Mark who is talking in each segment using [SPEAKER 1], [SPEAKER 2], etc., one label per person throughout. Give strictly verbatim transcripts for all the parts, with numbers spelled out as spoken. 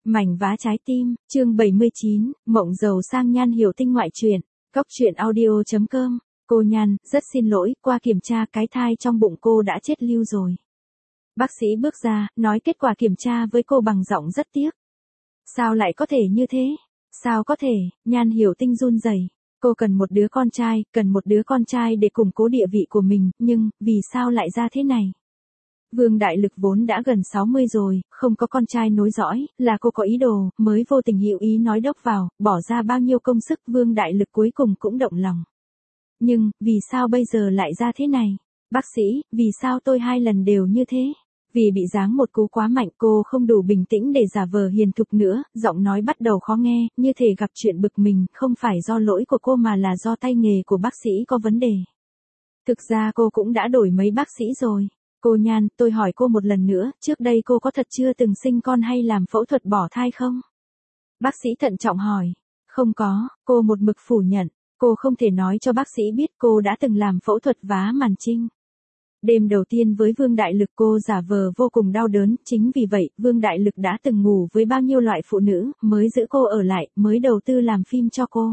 [SPEAKER 1] Mảnh vá trái tim, chương bảy mươi chín, mộng giàu sang Nhan Hiểu Tinh ngoại truyện, góc truyện audio chấm com. Cô Nhan, rất xin lỗi, qua kiểm tra cái thai trong bụng cô đã chết lưu rồi. Bác sĩ bước ra, nói kết quả kiểm tra với cô bằng giọng rất tiếc. Sao lại có thể như thế? Sao có thể? Nhan Hiểu Tinh run rẩy. Cô cần một đứa con trai, cần một đứa con trai để củng cố địa vị của mình, nhưng, vì sao lại ra thế này? Vương Đại Lực vốn đã gần sáu mươi rồi, không có con trai nối dõi, là cô có ý đồ, mới vô tình hữu ý nói đốc vào, bỏ ra bao nhiêu công sức Vương Đại Lực cuối cùng cũng động lòng. Nhưng, vì sao bây giờ lại ra thế này? Bác sĩ, vì sao tôi hai lần đều như thế? Vì bị giáng một cú quá mạnh cô không đủ bình tĩnh để giả vờ hiền thục nữa, giọng nói bắt đầu khó nghe, như thể gặp chuyện bực mình, không phải do lỗi của cô mà là do tay nghề của bác sĩ có vấn đề. Thực ra cô cũng đã đổi mấy bác sĩ rồi. Cô Nhan, tôi hỏi cô một lần nữa, trước đây cô có thật chưa từng sinh con hay làm phẫu thuật bỏ thai không? Bác sĩ thận trọng hỏi. Không có, cô một mực phủ nhận, cô không thể nói cho bác sĩ biết cô đã từng làm phẫu thuật vá màn trinh. Đêm đầu tiên với Vương Đại Lực cô giả vờ vô cùng đau đớn, chính vì vậy, Vương Đại Lực đã từng ngủ với bao nhiêu loại phụ nữ, mới giữ cô ở lại, mới đầu tư làm phim cho cô.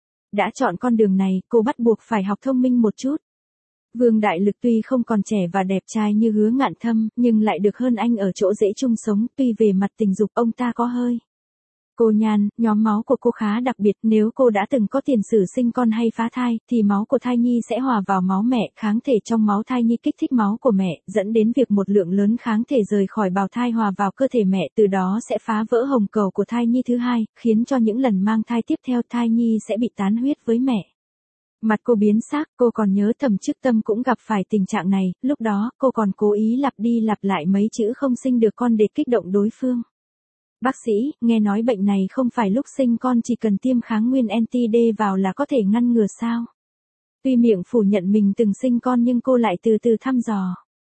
[SPEAKER 1] Đã chọn con đường này, cô bắt buộc phải học thông minh một chút. Vương Đại Lực tuy không còn trẻ và đẹp trai như Hứa Ngạn Thâm, nhưng lại được hơn anh ở chỗ dễ chung sống, tuy về mặt tình dục ông ta có hơi. Cô Nhan, nhóm máu của cô khá đặc biệt, nếu cô đã từng có tiền sử sinh con hay phá thai, thì máu của thai nhi sẽ hòa vào máu mẹ, kháng thể trong máu thai nhi kích thích máu của mẹ, dẫn đến việc một lượng lớn kháng thể rời khỏi bào thai hòa vào cơ thể mẹ, từ đó sẽ phá vỡ hồng cầu của thai nhi thứ hai, khiến cho những lần mang thai tiếp theo thai nhi sẽ bị tán huyết với mẹ. Mặt cô biến sắc, cô còn nhớ Thẩm Chức Tâm cũng gặp phải tình trạng này, lúc đó, cô còn cố ý lặp đi lặp lại mấy chữ không sinh được con để kích động đối phương. Bác sĩ, nghe nói bệnh này không phải lúc sinh con chỉ cần tiêm kháng nguyên anti-D vào là có thể ngăn ngừa sao? Tuy miệng phủ nhận mình từng sinh con nhưng cô lại từ từ thăm dò.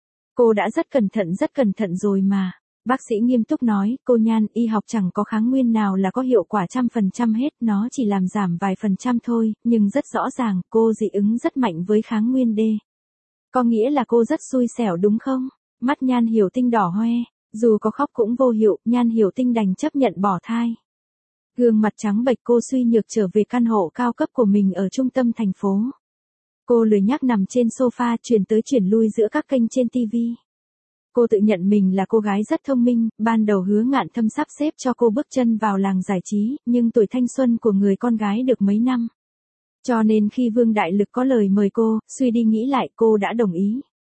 [SPEAKER 1] Cô đã rất cẩn thận rất cẩn thận rồi mà. Bác sĩ nghiêm túc nói, cô Nhan, y học chẳng có kháng nguyên nào là có hiệu quả trăm phần trăm hết, nó chỉ làm giảm vài phần trăm thôi, nhưng rất rõ ràng, cô dị ứng rất mạnh với kháng nguyên D. Có nghĩa là cô rất xui xẻo đúng không? Mắt Nhan Hiểu Tinh đỏ hoe, dù có khóc cũng vô hiệu, Nhan Hiểu Tinh đành chấp nhận bỏ thai. Gương mặt trắng bệch cô suy nhược trở về căn hộ cao cấp của mình ở trung tâm thành phố. Cô lười nhác nằm trên sofa chuyển tới chuyển lui giữa các kênh trên ti vi. Cô tự nhận mình là cô gái rất thông minh, ban đầu Hứa Ngạn Thâm sắp xếp cho cô bước chân vào làng giải trí, nhưng tuổi thanh xuân của người con gái được mấy năm. Cho nên khi Vương Đại Lực có lời mời cô, suy đi nghĩ lại cô đã đồng ý.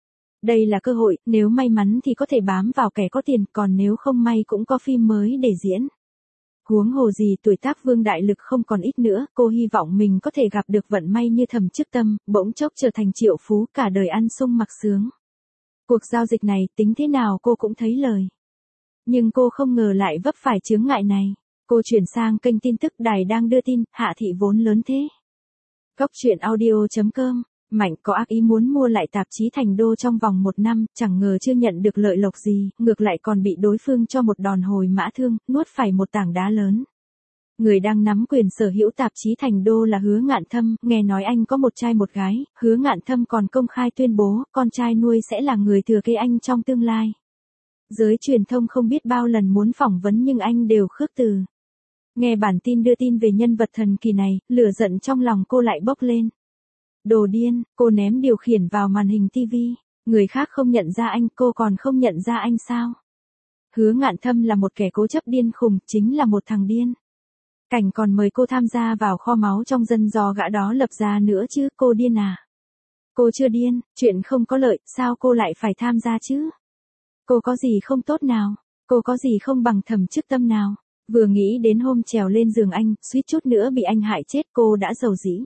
[SPEAKER 1] Đây là cơ hội, nếu may mắn thì có thể bám vào kẻ có tiền, còn nếu không may cũng có phim mới để diễn. Huống hồ gì tuổi tác Vương Đại Lực không còn ít nữa, cô hy vọng mình có thể gặp được vận may như Thẩm Chức Tâm, bỗng chốc trở thành triệu phú cả đời ăn sung mặc sướng. Cuộc giao dịch này, tính thế nào cô cũng thấy lời. Nhưng cô không ngờ lại vấp phải chướng ngại này. Cô chuyển sang kênh tin tức đài đang đưa tin, Hạ thị vốn lớn thế. Góc truyện audio chấm com, Mạnh có ác ý muốn mua lại tạp chí Thành Đô trong vòng một năm, chẳng ngờ chưa nhận được lợi lộc gì, ngược lại còn bị đối phương cho một đòn hồi mã thương, nuốt phải một tảng đá lớn. Người đang nắm quyền sở hữu tạp chí Thành Đô là Hứa Ngạn Thâm, nghe nói anh có một trai một gái, Hứa Ngạn Thâm còn công khai tuyên bố, con trai nuôi sẽ là người thừa kế anh trong tương lai. Giới truyền thông không biết bao lần muốn phỏng vấn nhưng anh đều khước từ. Nghe bản tin đưa tin về nhân vật thần kỳ này, lửa giận trong lòng cô lại bốc lên. Đồ điên, cô ném điều khiển vào màn hình ti vi, người khác không nhận ra anh, cô còn không nhận ra anh sao? Hứa Ngạn Thâm là một kẻ cố chấp điên khùng, chính là một thằng điên. Cảnh còn mời cô tham gia vào kho máu trong dân do gã đó lập ra nữa chứ, cô điên à? Cô chưa điên, chuyện không có lợi, sao cô lại phải tham gia chứ? Cô có gì không tốt nào? Cô có gì không bằng Thẩm Chức Tâm nào? Vừa nghĩ đến hôm trèo lên giường anh, suýt chút nữa bị anh hại chết cô đã dầu dĩ.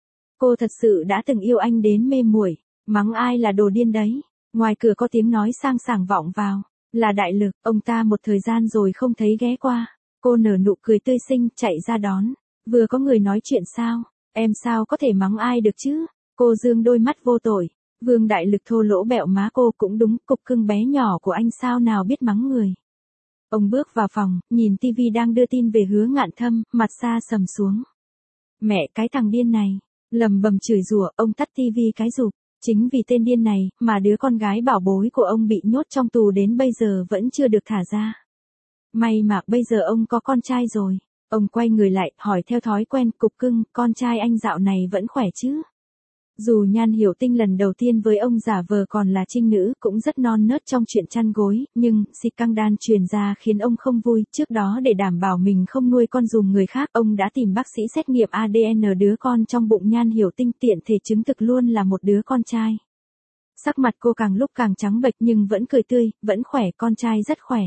[SPEAKER 1] Cô thật sự đã từng yêu anh đến mê muội, mắng ai là đồ điên đấy. Ngoài cửa có tiếng nói sang sảng vọng vào, là Đại Lực, ông ta một thời gian rồi không thấy ghé qua. Cô nở nụ cười tươi xinh, chạy ra đón. Vừa có người nói chuyện sao? Em sao có thể mắng ai được chứ? Cô dương đôi mắt vô tội. Vương Đại Lực thô lỗ bẹo má cô cũng đúng, cục cưng bé nhỏ của anh sao nào biết mắng người. Ông bước vào phòng, nhìn ti vi đang đưa tin về Hứa Ngạn Thâm, mặt xa sầm xuống. Mẹ cái thằng điên này, lầm bầm chửi rủa, ông tắt ti vi cái rụp. Chính vì tên điên này, mà đứa con gái bảo bối của ông bị nhốt trong tù đến bây giờ vẫn chưa được thả ra. May mà bây giờ ông có con trai rồi. Ông quay người lại, hỏi theo thói quen, Cục Cưng, con trai anh dạo này vẫn khỏe chứ? Dù Nhan Hiểu Tinh lần đầu tiên với ông giả vờ còn là trinh nữ, cũng rất non nớt trong chuyện chăn gối, nhưng si căng đan truyền ra khiến ông không vui. Trước đó để đảm bảo mình không nuôi con dùm người khác, ông đã tìm bác sĩ xét nghiệm a đê en đứa con trong bụng Nhan Hiểu Tinh, tiện thể chứng thực luôn là một đứa con trai. Sắc mặt cô càng lúc càng trắng bệch nhưng vẫn cười tươi, vẫn khỏe, con trai rất khỏe.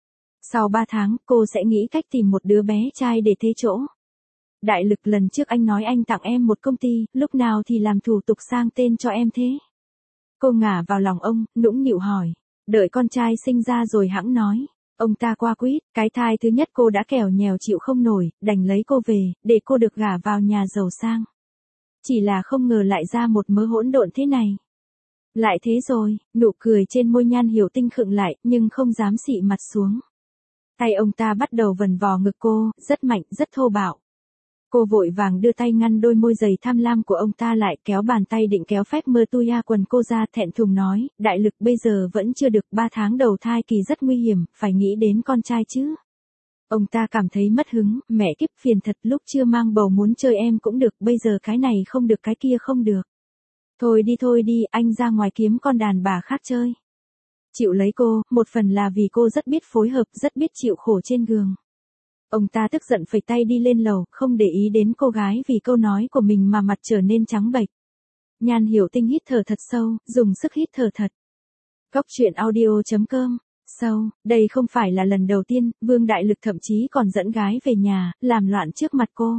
[SPEAKER 1] Sau ba tháng, cô sẽ nghĩ cách tìm một đứa bé trai để thế chỗ. Đại Lực, lần trước anh nói anh tặng em một công ty, lúc nào thì làm thủ tục sang tên cho em thế? Cô ngả vào lòng ông, nũng nịu hỏi. Đợi con trai sinh ra rồi hẵng nói. Ông ta qua quýt, cái thai thứ nhất cô đã kẻo nhèo chịu không nổi, đành lấy cô về, để cô được gả vào nhà giàu sang. Chỉ là không ngờ lại ra một mớ hỗn độn thế này. Lại thế rồi, nụ cười trên môi Nhan Hiểu Tinh khựng lại, nhưng không dám xị mặt xuống. Tay ông ta bắt đầu vần vò ngực cô, rất mạnh, rất thô bạo. Cô vội vàng đưa tay ngăn đôi môi dày tham lam của ông ta lại, kéo bàn tay định kéo phép mơ tuya quần cô ra, thẹn thùng nói, Đại Lực, bây giờ vẫn chưa được, ba tháng đầu thai kỳ rất nguy hiểm, phải nghĩ đến con trai chứ. Ông ta cảm thấy mất hứng, mẹ kiếp phiền thật, lúc chưa mang bầu muốn chơi em cũng được, bây giờ cái này không được cái kia không được. Thôi đi thôi đi, anh ra ngoài kiếm con đàn bà khác chơi. Chịu lấy cô, một phần là vì cô rất biết phối hợp, rất biết chịu khổ trên giường. Ông ta tức giận phẩy tay đi lên lầu, không để ý đến cô gái vì câu nói của mình mà mặt trở nên trắng bệch. Nhan Hiểu Tinh hít thở thật sâu, dùng sức hít thở thật. Góc truyện audio chấm com. Sâu, đây không phải là lần đầu tiên, Vương Đại Lực thậm chí còn dẫn gái về nhà, làm loạn trước mặt cô.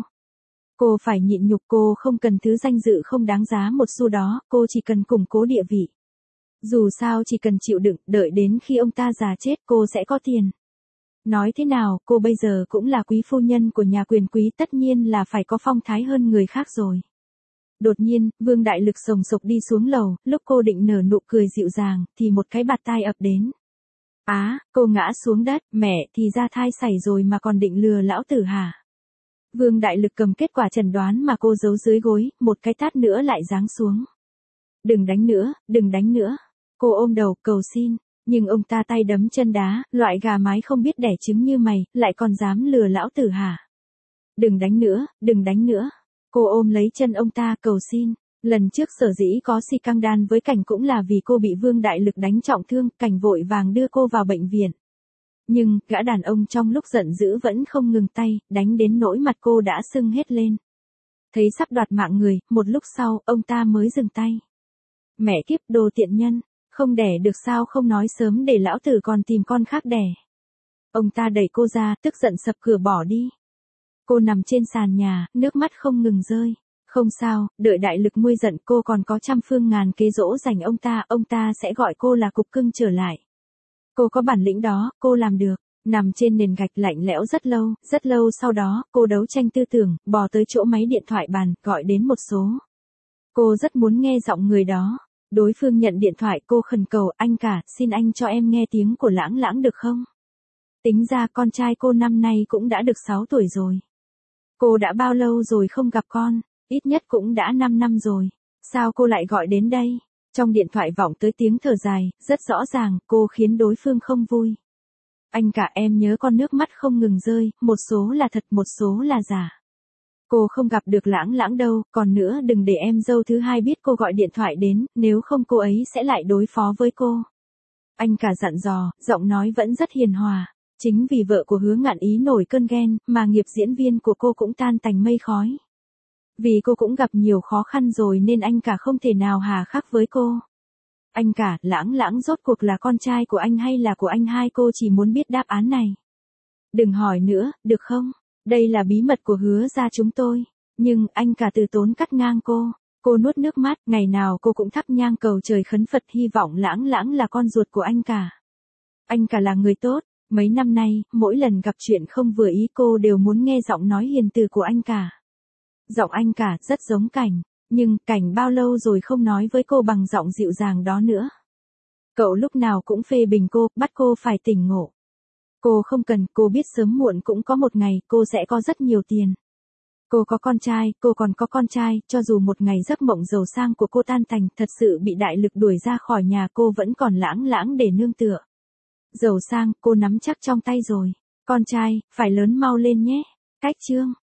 [SPEAKER 1] Cô phải nhịn nhục, cô không cần thứ danh dự không đáng giá một xu đó, cô chỉ cần củng cố địa vị. Dù sao chỉ cần chịu đựng, đợi đến khi ông ta già chết cô sẽ có tiền. Nói thế nào, cô bây giờ cũng là quý phu nhân của nhà quyền quý, tất nhiên là phải có phong thái hơn người khác rồi. Đột nhiên, Vương Đại Lực sồng sộc đi xuống lầu, lúc cô định nở nụ cười dịu dàng, thì một cái bạt tai ập đến. Á, à, cô ngã xuống đất, mẹ, thì ra thai xảy rồi mà còn định lừa lão tử hả? Vương Đại Lực cầm kết quả chẩn đoán mà cô giấu dưới gối, một cái tát nữa lại giáng xuống. Đừng đánh nữa, đừng đánh nữa. Cô ôm đầu, cầu xin. Nhưng ông ta tay đấm chân đá, loại gà mái không biết đẻ trứng như mày, lại còn dám lừa lão tử hả? Đừng đánh nữa, đừng đánh nữa. Cô ôm lấy chân ông ta, cầu xin. Lần trước sở dĩ có si căng đan với Cảnh cũng là vì cô bị Vương Đại Lực đánh trọng thương, Cảnh vội vàng đưa cô vào bệnh viện. Nhưng, gã đàn ông trong lúc giận dữ vẫn không ngừng tay, đánh đến nỗi mặt cô đã sưng hết lên. Thấy sắp đoạt mạng người, một lúc sau, ông ta mới dừng tay. Mẹ kiếp, đồ tiện nhân. Không đẻ được sao không nói sớm để lão tử còn tìm con khác đẻ. Ông ta đẩy cô ra, tức giận sập cửa bỏ đi. Cô nằm trên sàn nhà, nước mắt không ngừng rơi. Không sao, đợi Đại Lực nguôi giận cô còn có trăm phương ngàn kế dỗ dành ông ta, ông ta sẽ gọi cô là Cục Cưng trở lại. Cô có bản lĩnh đó, cô làm được. Nằm trên nền gạch lạnh lẽo rất lâu, rất lâu sau đó, cô đấu tranh tư tưởng, bò tới chỗ máy điện thoại bàn, gọi đến một số. Cô rất muốn nghe giọng người đó. Đối phương nhận điện thoại, cô khẩn cầu, anh cả, xin anh cho em nghe tiếng của Lãng Lãng được không? Tính ra con trai cô năm nay cũng đã được sáu tuổi rồi. Cô đã bao lâu rồi không gặp con? Ít nhất cũng đã năm năm rồi. Sao cô lại gọi đến đây? Trong điện thoại vọng tới tiếng thở dài, rất rõ ràng, cô khiến đối phương không vui. Anh cả, em nhớ con, nước mắt không ngừng rơi, một số là thật, một số là giả. Cô không gặp được Lãng Lãng đâu, còn nữa đừng để em dâu thứ hai biết cô gọi điện thoại đến, nếu không cô ấy sẽ lại đối phó với cô. Anh cả dặn dò, giọng nói vẫn rất hiền hòa. Chính vì vợ của Hứa Ngạn Ý nổi cơn ghen, mà nghiệp diễn viên của cô cũng tan tành mây khói. Vì cô cũng gặp nhiều khó khăn rồi nên anh cả không thể nào hà khắc với cô. Anh cả, Lãng Lãng rốt cuộc là con trai của anh hay là của anh hai, cô chỉ muốn biết đáp án này. Đừng hỏi nữa, được không? Đây là bí mật của Hứa gia chúng tôi. Nhưng, anh cả từ tốn cắt ngang cô. Cô nuốt nước mắt, ngày nào cô cũng thắp nhang cầu trời khấn Phật hy vọng Lãng Lãng là con ruột của anh cả. Anh cả là người tốt. Mấy năm nay, mỗi lần gặp chuyện không vừa ý cô đều muốn nghe giọng nói hiền từ của anh cả. Giọng anh cả rất giống Cảnh. Nhưng, Cảnh bao lâu rồi không nói với cô bằng giọng dịu dàng đó nữa. Cậu lúc nào cũng phê bình cô, bắt cô phải tỉnh ngộ. Cô không cần, cô biết sớm muộn cũng có một ngày, cô sẽ có rất nhiều tiền. Cô có con trai, cô còn có con trai, cho dù một ngày giấc mộng giàu sang của cô tan tành, thật sự bị Đại Lực đuổi ra khỏi nhà, cô vẫn còn Lãng Lãng để nương tựa. Giàu sang, cô nắm chắc trong tay rồi. Con trai, phải lớn mau lên nhé. Cách chương.